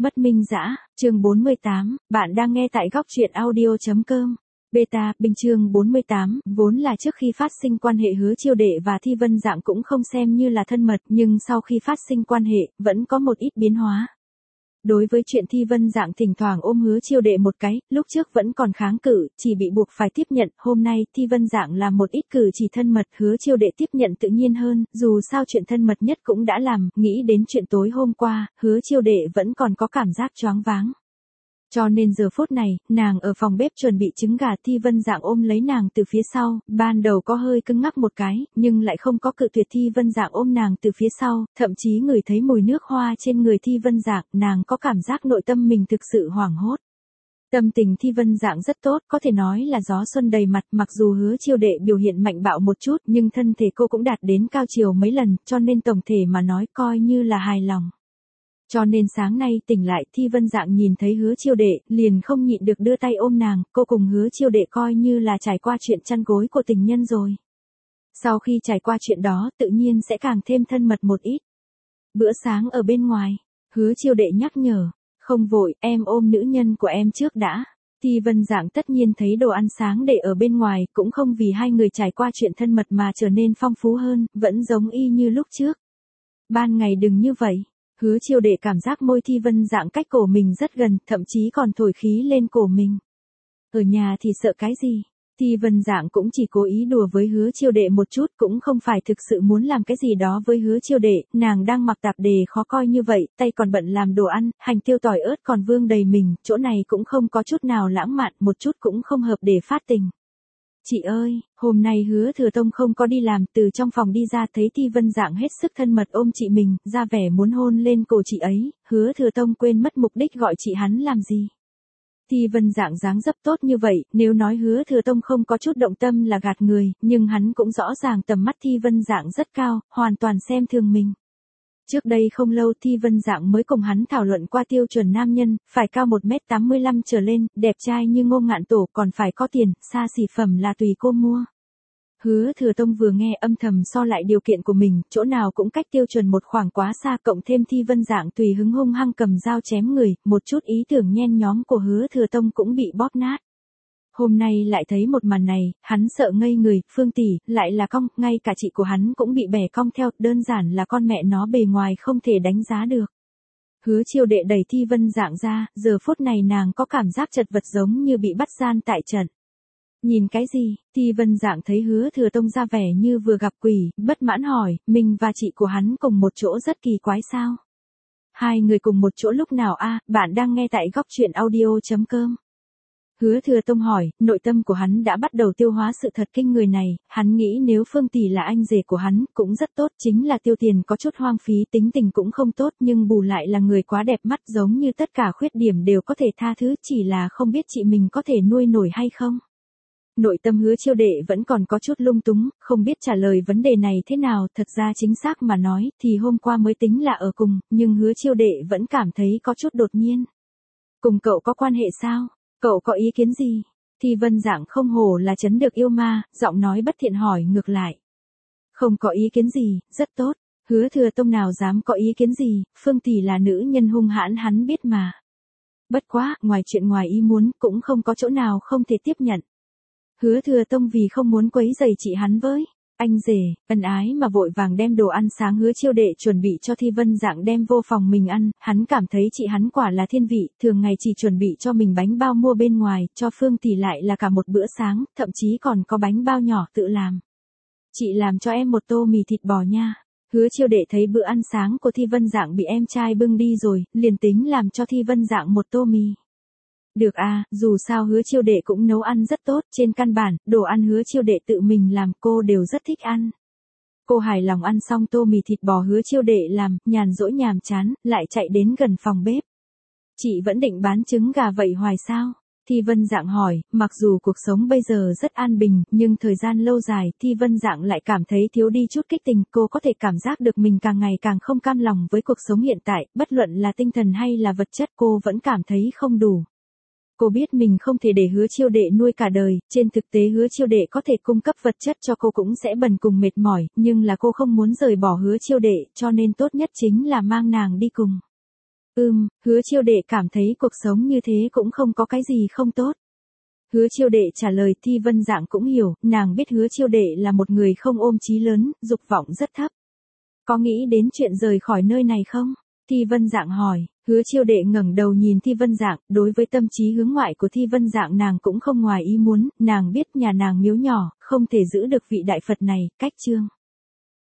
Mất Minh Dã, chương 48, bạn đang nghe tại góc truyện audio.com. Beta, Bình chương 48, vốn là trước khi phát sinh quan hệ Hứa Chiêu Đệ và Thi Vân Dạng cũng không xem như là thân mật, nhưng sau khi phát sinh quan hệ, vẫn có một ít biến hóa. Đối với chuyện Thi Vân Dạng thỉnh thoảng ôm Hứa Chiêu Đệ một cái, lúc trước vẫn còn kháng cự, chỉ bị buộc phải tiếp nhận, hôm nay Thi Vân Dạng làm một ít cử chỉ thân mật, Hứa Chiêu Đệ tiếp nhận tự nhiên hơn, dù sao chuyện thân mật nhất cũng đã làm, nghĩ đến chuyện tối hôm qua, Hứa Chiêu Đệ vẫn còn có cảm giác choáng váng. Cho nên giờ phút này, nàng ở phòng bếp chuẩn bị trứng gà, Thi Vân Dạng ôm lấy nàng từ phía sau, ban đầu có hơi cứng ngắc một cái, nhưng lại không có cự tuyệt. Thi Vân Dạng ôm nàng từ phía sau, thậm chí ngửi thấy mùi nước hoa trên người Thi Vân Dạng, nàng có cảm giác nội tâm mình thực sự hoảng hốt. Tâm tình Thi Vân Dạng rất tốt, có thể nói là gió xuân đầy mặt, mặc dù Hứa Chiêu Đệ biểu hiện mạnh bạo một chút, nhưng thân thể cô cũng đạt đến cao chiều mấy lần, cho nên tổng thể mà nói coi như là hài lòng. Cho nên sáng nay tỉnh lại, Thi Vân Dạng nhìn thấy Hứa Chiêu Đệ, liền không nhịn được đưa tay ôm nàng, cô cùng Hứa Chiêu Đệ coi như là trải qua chuyện chăn gối của tình nhân rồi. Sau khi trải qua chuyện đó, tự nhiên sẽ càng thêm thân mật một ít. Bữa sáng ở bên ngoài, Hứa Chiêu Đệ nhắc nhở, không vội, em ôm nữ nhân của em trước đã. Thi Vân Dạng tất nhiên thấy đồ ăn sáng để ở bên ngoài, cũng không vì hai người trải qua chuyện thân mật mà trở nên phong phú hơn, vẫn giống y như lúc trước. Ban ngày đừng như vậy. Hứa Chiêu Đệ cảm giác môi Thi Vân Dạng cách cổ mình rất gần, thậm chí còn thổi khí lên cổ mình. Ở nhà thì sợ cái gì? Thi Vân Dạng cũng chỉ cố ý đùa với Hứa Chiêu Đệ một chút, cũng không phải thực sự muốn làm cái gì đó với Hứa Chiêu Đệ, nàng đang mặc tạp dề khó coi như vậy, tay còn bận làm đồ ăn, hành tiêu tỏi ớt còn vương đầy mình, chỗ này cũng không có chút nào lãng mạn, một chút cũng không hợp để phát tình. Chị ơi, hôm nay Hứa Thừa Tông không có đi làm, từ trong phòng đi ra thấy Thi Vân Dạng hết sức thân mật ôm chị mình, ra vẻ muốn hôn lên cổ chị ấy, Hứa Thừa Tông quên mất mục đích gọi chị hắn làm gì. Thi Vân Dạng dáng dấp tốt như vậy, nếu nói Hứa Thừa Tông không có chút động tâm là gạt người, nhưng hắn cũng rõ ràng tầm mắt Thi Vân Dạng rất cao, hoàn toàn xem thường mình. Trước đây không lâu Thi Vân Dạng mới cùng hắn thảo luận qua tiêu chuẩn nam nhân, phải cao 1m85 trở lên, đẹp trai như Ngô Ngạn Tổ, còn phải có tiền, xa xỉ phẩm là tùy cô mua. Hứa Thừa Tông vừa nghe âm thầm so lại điều kiện của mình, chỗ nào cũng cách tiêu chuẩn một khoảng quá xa, cộng thêm Thi Vân Dạng tùy hứng hung hăng cầm dao chém người, một chút ý tưởng nhen nhóm của Hứa Thừa Tông cũng bị bóp nát. Hôm nay lại thấy một màn này, hắn sợ ngây người, Phương tỷ, lại là cong, ngay cả chị của hắn cũng bị bẻ cong theo, đơn giản là con mẹ nó bề ngoài không thể đánh giá được. Hứa Chiêu Đệ đẩy Thi Vân Dạng ra, giờ phút này nàng có cảm giác chật vật giống như bị bắt gian tại trận. Nhìn cái gì? Thi Vân Dạng thấy Hứa Thừa Tông ra vẻ như vừa gặp quỷ, bất mãn hỏi, mình và chị của hắn cùng một chỗ rất kỳ quái sao? Hai người cùng một chỗ lúc nào a? Bạn đang nghe tại góc truyện audio.com. Hứa Thừa Tông hỏi, nội tâm của hắn đã bắt đầu tiêu hóa sự thật kinh người này, hắn nghĩ nếu Phương tỷ là anh rể của hắn, cũng rất tốt, chính là tiêu tiền có chút hoang phí, tính tình cũng không tốt, nhưng bù lại là người quá đẹp mắt, giống như tất cả khuyết điểm đều có thể tha thứ, chỉ là không biết chị mình có thể nuôi nổi hay không. Nội tâm Hứa Chiêu Đệ vẫn còn có chút lung túng, không biết trả lời vấn đề này thế nào, thật ra chính xác mà nói, thì hôm qua mới tính là ở cùng, nhưng Hứa Chiêu Đệ vẫn cảm thấy có chút đột nhiên. Cùng cậu có quan hệ sao? Cậu có ý kiến gì? Thi Vân Dạng không hổ là trấn được yêu ma, giọng nói bất thiện hỏi ngược lại. Không có ý kiến gì, rất tốt. Hứa Thừa Tông nào dám có ý kiến gì, Phương tỷ là nữ nhân hung hãn hắn biết mà. Bất quá, ngoài chuyện ngoài ý muốn, cũng không có chỗ nào không thể tiếp nhận. Hứa Thừa Tông vì không muốn quấy rầy chị hắn với anh rể, ân ái mà vội vàng đem đồ ăn sáng Hứa Chiêu Đệ chuẩn bị cho Thi Vân Dạng đem vô phòng mình ăn, hắn cảm thấy chị hắn quả là thiên vị, thường ngày chỉ chuẩn bị cho mình bánh bao mua bên ngoài, cho Phương tỷ lại là cả một bữa sáng, thậm chí còn có bánh bao nhỏ tự làm. Chị làm cho em một tô mì thịt bò nha. Hứa Chiêu Đệ thấy bữa ăn sáng của Thi Vân Dạng bị em trai bưng đi rồi, liền tính làm cho Thi Vân Dạng một tô mì. Được à, dù sao Hứa Chiêu Đệ cũng nấu ăn rất tốt, trên căn bản, đồ ăn Hứa Chiêu Đệ tự mình làm cô đều rất thích ăn. Cô hài lòng ăn xong tô mì thịt bò Hứa Chiêu Đệ làm, nhàn rỗi nhàm chán, lại chạy đến gần phòng bếp. Chị vẫn định bán trứng gà vậy hoài sao? Thi Vân Dạng hỏi, mặc dù cuộc sống bây giờ rất an bình, nhưng thời gian lâu dài, Thi Vân Dạng lại cảm thấy thiếu đi chút kích tình, cô có thể cảm giác được mình càng ngày càng không cam lòng với cuộc sống hiện tại, bất luận là tinh thần hay là vật chất cô vẫn cảm thấy không đủ. Cô biết mình không thể để Hứa Chiêu Đệ nuôi cả đời, trên thực tế Hứa Chiêu Đệ có thể cung cấp vật chất cho cô cũng sẽ bần cùng mệt mỏi, nhưng là cô không muốn rời bỏ Hứa Chiêu Đệ, cho nên tốt nhất chính là mang nàng đi cùng. Hứa Chiêu Đệ cảm thấy cuộc sống như thế cũng không có cái gì không tốt. Hứa Chiêu Đệ trả lời. Thi Vân Dạng cũng hiểu, nàng biết Hứa Chiêu Đệ là một người không ôm chí lớn, dục vọng rất thấp. Có nghĩ đến chuyện rời khỏi nơi này không? Thi Vân Dạng hỏi. Hứa Chiêu Đệ ngẩng đầu nhìn Thi Vân Dạng, đối với tâm trí hướng ngoại của Thi Vân Dạng nàng cũng không ngoài ý muốn, nàng biết nhà nàng miếu nhỏ, không thể giữ được vị đại Phật này, cách chương.